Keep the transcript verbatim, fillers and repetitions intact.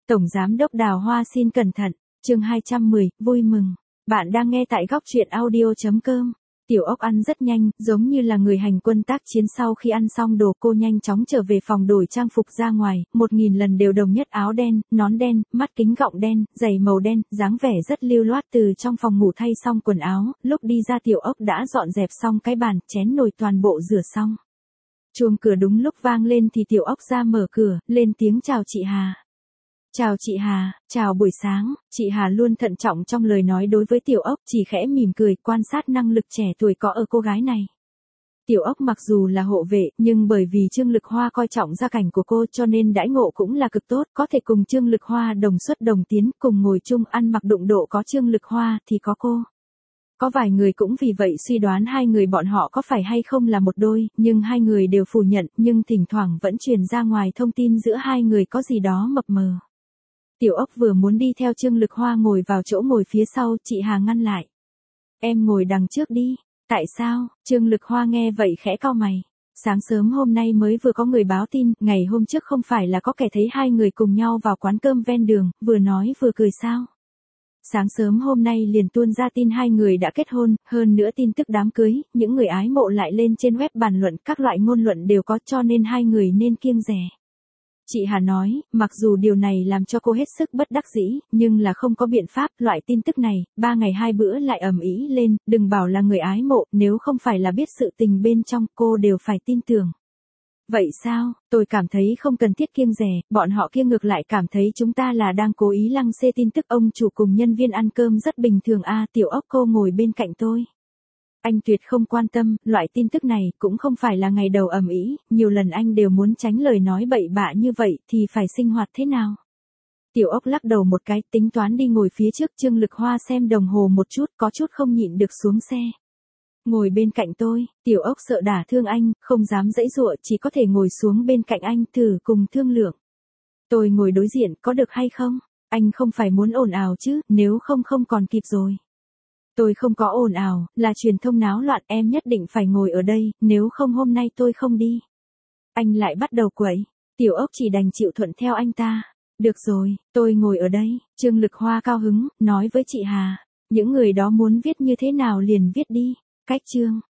Tổng Giám đốc Đào Hoa xin cẩn thận, chương hai trăm mười, vui mừng. Bạn đang nghe tại góc truyện audio chấm com. Tiểu Ốc ăn rất nhanh, giống như là người hành quân tác chiến. Sau khi ăn xong đồ cô nhanh chóng trở về phòng đổi trang phục ra ngoài, một nghìn lần đều đồng nhất, áo đen, nón đen, mắt kính gọng đen, giày màu đen, dáng vẻ rất lưu loát. Từ trong phòng ngủ thay xong quần áo, lúc đi ra Tiểu Ốc đã dọn dẹp xong cái bàn, chén nồi toàn bộ rửa xong. Chuông cửa đúng lúc vang lên thì Tiểu Ốc ra mở cửa, lên tiếng chào chị Hà. Chào chị Hà, chào buổi sáng. Chị Hà luôn thận trọng trong lời nói đối với Tiểu Ốc, chỉ khẽ mỉm cười, quan sát năng lực trẻ tuổi có ở cô gái này. Tiểu Ốc mặc dù là hộ vệ, nhưng bởi vì Trương Lực Hoa coi trọng gia cảnh của cô cho nên đãi ngộ cũng là cực tốt, có thể cùng Trương Lực Hoa đồng xuất đồng tiến, cùng ngồi chung ăn mặc đụng độ. Có Trương Lực Hoa thì có cô. Có vài người cũng vì vậy suy đoán hai người bọn họ có phải hay không là một đôi, nhưng hai người đều phủ nhận, nhưng thỉnh thoảng vẫn truyền ra ngoài thông tin giữa hai người có gì đó mập mờ. Tiểu Ốc vừa muốn đi theo Trương Lực Hoa ngồi vào chỗ ngồi phía sau, chị Hà ngăn lại. Em ngồi đằng trước đi. Tại sao? Trương Lực Hoa nghe vậy khẽ cau mày. Sáng sớm hôm nay mới vừa có người báo tin, ngày hôm trước không phải là có kẻ thấy hai người cùng nhau vào quán cơm ven đường, vừa nói vừa cười sao? Sáng sớm hôm nay liền tuôn ra tin hai người đã kết hôn, hơn nữa tin tức đám cưới, những người ái mộ lại lên trên web bàn luận, các loại ngôn luận đều có, cho nên hai người nên kiêng dè. Chị Hà nói, mặc dù điều này làm cho cô hết sức bất đắc dĩ, nhưng là không có biện pháp, loại tin tức này, ba ngày hai bữa lại ầm ĩ lên, đừng bảo là người ái mộ, nếu không phải là biết sự tình bên trong, cô đều phải tin tưởng. Vậy sao, tôi cảm thấy không cần thiết kiêng dè, bọn họ kia ngược lại cảm thấy chúng ta là đang cố ý lăng xê tin tức. Ông chủ cùng nhân viên ăn cơm rất bình thường a. Tiểu Ốc cô ngồi bên cạnh tôi. Anh tuyệt không quan tâm, loại tin tức này cũng không phải là ngày đầu ầm ĩ, nhiều lần anh đều muốn tránh lời nói bậy bạ như vậy thì phải sinh hoạt thế nào. Tiểu Ốc lắc đầu một cái, tính toán đi ngồi phía trước. Trương Lực Hoa xem đồng hồ một chút, có chút không nhịn được xuống xe. Ngồi bên cạnh tôi. Tiểu Ốc sợ đả thương anh, không dám giãy giụa, chỉ có thể ngồi xuống bên cạnh anh, thử cùng thương lượng. Tôi ngồi đối diện, có được hay không? Anh không phải muốn ồn ào chứ, nếu không không còn kịp rồi. Tôi không có ồn ào, là truyền thông náo loạn, em nhất định phải ngồi ở đây, nếu không hôm nay tôi không đi. Anh lại bắt đầu quậy. Tiểu Ốc chỉ đành chịu thuận theo anh ta. Được rồi, tôi ngồi ở đây. Trương Lực Hoa cao hứng, nói với chị Hà. Những người đó muốn viết như thế nào liền viết đi. Cách chương.